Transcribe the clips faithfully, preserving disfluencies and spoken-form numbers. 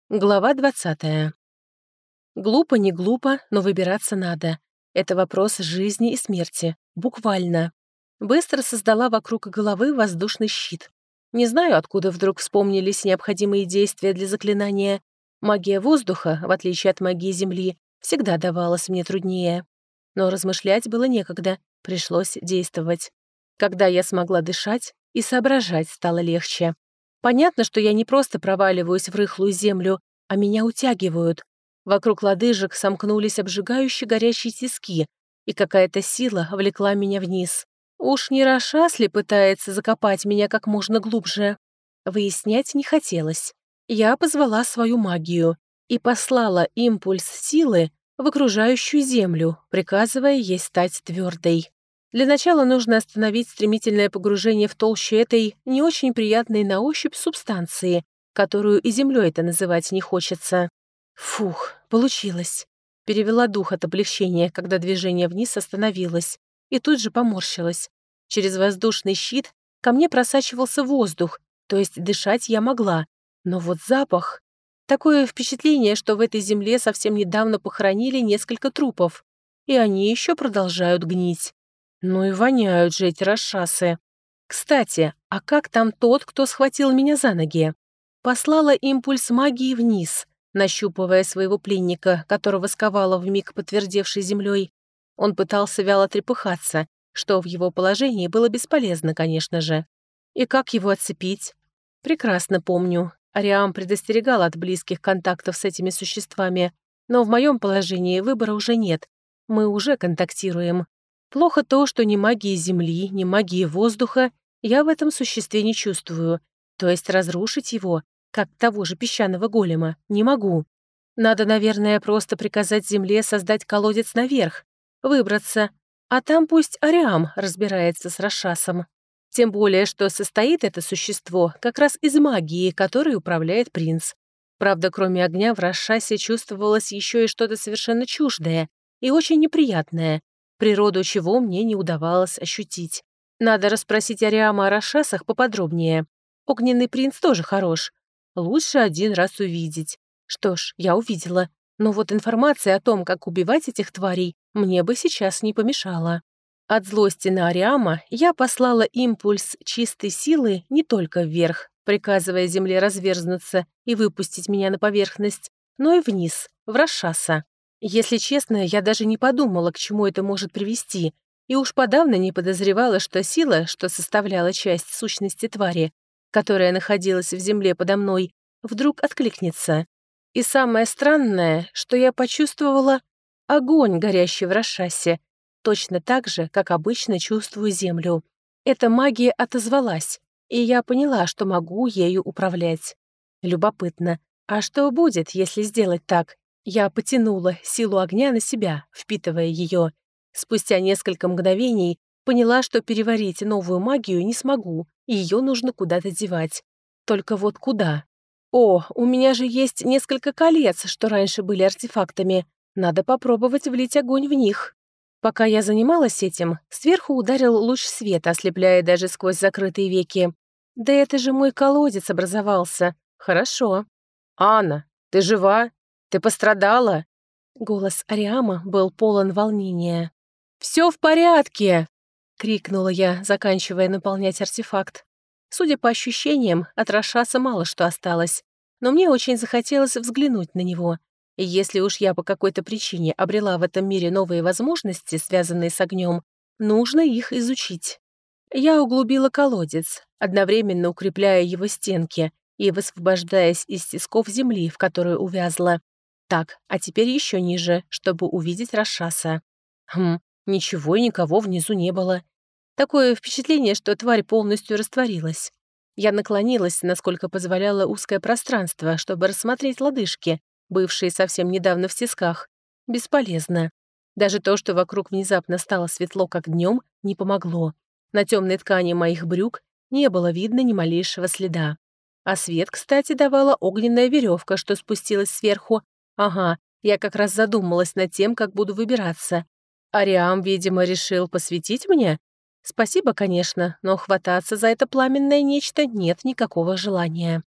Глава двадцатая. Глупо, не глупо, но выбираться надо. Это вопрос жизни и смерти. Буквально. Быстро создала вокруг головы воздушный щит. Не знаю, откуда вдруг вспомнились необходимые действия для заклинания. Магия воздуха, в отличие от магии земли, всегда давалась мне труднее. Но размышлять было некогда, пришлось действовать. Когда я смогла дышать, и соображать стало легче. Понятно, что я не просто проваливаюсь в рыхлую землю, а меня утягивают. Вокруг лодыжек сомкнулись обжигающие горячие тиски, и какая-то сила влекла меня вниз. Уж не Рошас ли пытается закопать меня как можно глубже? Выяснять не хотелось. Я позвала свою магию и послала импульс силы в окружающую землю, приказывая ей стать твердой. Для начала нужно остановить стремительное погружение в толщу этой не очень приятной на ощупь субстанции, которую и землей-то называть не хочется. Фух, получилось. Перевела дух от облегчения, когда движение вниз остановилось, и тут же поморщилась. Через воздушный щит ко мне просачивался воздух, то есть дышать я могла. Но вот запах... Такое впечатление, что в этой земле совсем недавно похоронили несколько трупов, и они еще продолжают гнить. Ну и воняют же эти расшасы. Кстати, а как там тот, кто схватил меня за ноги? Послала импульс магии вниз, нащупывая своего пленника, которого сковала вмиг подтвердевшей землей. Он пытался вяло трепыхаться, что в его положении было бесполезно, конечно же. И как его отцепить? Прекрасно помню. Ариам предостерегал от близких контактов с этими существами, но в моем положении выбора уже нет. Мы уже контактируем. Плохо то, что ни магии земли, ни магии воздуха я в этом существе не чувствую. То есть разрушить его, как того же песчаного голема, не могу. Надо, наверное, просто приказать земле создать колодец наверх, выбраться, а там пусть Ариам разбирается с Рошасом. Тем более, что состоит это существо как раз из магии, которой управляет принц. Правда, кроме огня в Рошасе чувствовалось еще и что-то совершенно чуждое и очень неприятное, природу чего мне не удавалось ощутить. Надо расспросить Ариама о Рошасах поподробнее. Огненный принц тоже хорош. Лучше один раз увидеть. Что ж, я увидела. Но вот информация о том, как убивать этих тварей, мне бы сейчас не помешала. От злости на Ариама я послала импульс чистой силы не только вверх, приказывая земле разверзнуться и выпустить меня на поверхность, но и вниз, в Рошаса. Если честно, я даже не подумала, к чему это может привести, и уж подавно не подозревала, что сила, что составляла часть сущности твари, которая находилась в земле подо мной, вдруг откликнется. И самое странное, что я почувствовала огонь, горящий в Рошасе, точно так же, как обычно чувствую землю. Эта магия отозвалась, и я поняла, что могу ею управлять. Любопытно, а что будет, если сделать так? Я потянула силу огня на себя, впитывая ее. Спустя несколько мгновений поняла, что переварить новую магию не смогу, и ее нужно куда-то девать. Только вот куда? О, у меня же есть несколько колец, что раньше были артефактами. Надо попробовать влить огонь в них. Пока я занималась этим, сверху ударил луч света, ослепляя даже сквозь закрытые веки. Да это же мой колодец образовался. Хорошо. «Анна, ты жива? Ты пострадала?» Голос Ариама был полон волнения. «Все в порядке!» — крикнула я, заканчивая наполнять артефакт. Судя по ощущениям, от Рошаса мало что осталось, но мне очень захотелось взглянуть на него. И если уж я по какой-то причине обрела в этом мире новые возможности, связанные с огнем, нужно их изучить. Я углубила колодец, одновременно укрепляя его стенки и высвобождаясь из тисков земли, в которую увязла. Так, а теперь еще ниже, чтобы увидеть Рошаса. Хм, ничего и никого внизу не было. Такое впечатление, что тварь полностью растворилась. Я наклонилась, насколько позволяло узкое пространство, чтобы рассмотреть лодыжки, бывшие совсем недавно в тисках. Бесполезно. Даже то, что вокруг внезапно стало светло, как днем, не помогло. На темной ткани моих брюк не было видно ни малейшего следа. А свет, кстати, давала огненная веревка, что спустилась сверху. Ага, я как раз задумалась над тем, как буду выбираться. Ариам, видимо, решил посвятить мне? Спасибо, конечно, но хвататься за это пламенное нечто нет никакого желания.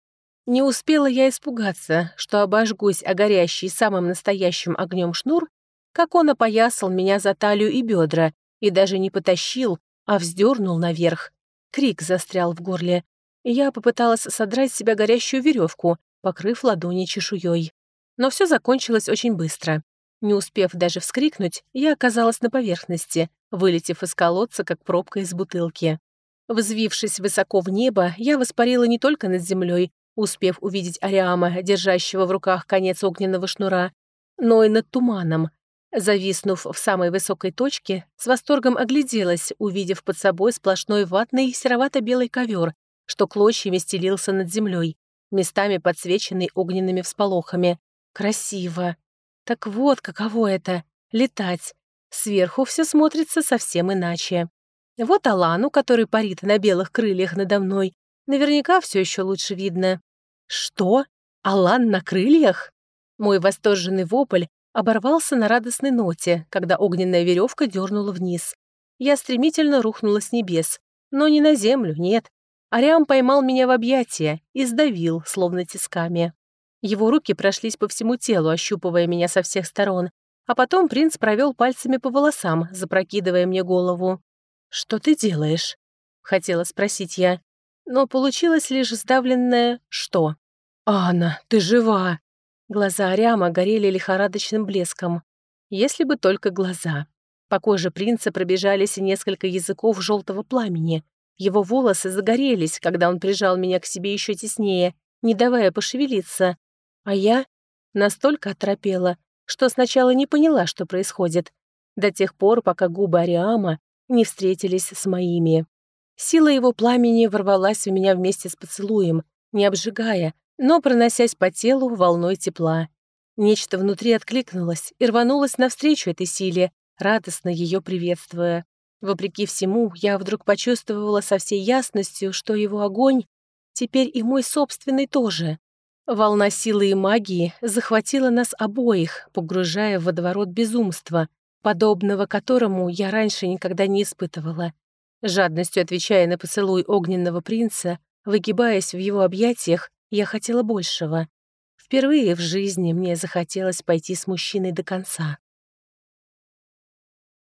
Не успела я испугаться, что обожгусь о горящий самым настоящим огнем шнур, как он опоясал меня за талию и бедра и даже не потащил, а вздернул наверх. Крик застрял в горле. Я попыталась содрать с себя горящую веревку, покрыв ладони чешуей. Но все закончилось очень быстро. Не успев даже вскрикнуть, я оказалась на поверхности, вылетев из колодца, как пробка из бутылки. Взвившись высоко в небо, я воспарила не только над землей, успев увидеть Ариама, держащего в руках конец огненного шнура, но и над туманом. Зависнув в самой высокой точке, с восторгом огляделась, увидев под собой сплошной ватный серовато-белый ковер, что клочьями стелился над землей, местами подсвеченный огненными всполохами. Красиво. Так вот, каково это — летать. Сверху все смотрится совсем иначе. Вот Алану, который парит на белых крыльях надо мной, наверняка все еще лучше видно. Что? Алан на крыльях? Мой восторженный вопль оборвался на радостной ноте, когда огненная веревка дернула вниз. Я стремительно рухнула с небес, но не на землю, нет. Ариам поймал меня в объятия и сдавил, словно тисками. Его руки прошлись по всему телу, ощупывая меня со всех сторон, а потом принц провел пальцами по волосам, запрокидывая мне голову. «Что ты делаешь?» — хотела спросить я, но получилось лишь сдавленное «что?». «Анна, ты жива!» Глаза Ариама горели лихорадочным блеском. Если бы только глаза. По коже принца пробежались несколько языков желтого пламени. Его волосы загорелись, когда он прижал меня к себе еще теснее, не давая пошевелиться. А я настолько оторопела, что сначала не поняла, что происходит, до тех пор, пока губы Ариама не встретились с моими. Сила его пламени ворвалась у меня вместе с поцелуем, не обжигая, но проносясь по телу волной тепла. Нечто внутри откликнулось и рванулось навстречу этой силе, радостно ее приветствуя. Вопреки всему, я вдруг почувствовала со всей ясностью, что его огонь теперь и мой собственный тоже. Волна силы и магии захватила нас обоих, погружая в водоворот безумства, подобного которому я раньше никогда не испытывала. Жадностью отвечая на поцелуй огненного принца, выгибаясь в его объятиях, я хотела большего. Впервые в жизни мне захотелось пойти с мужчиной до конца.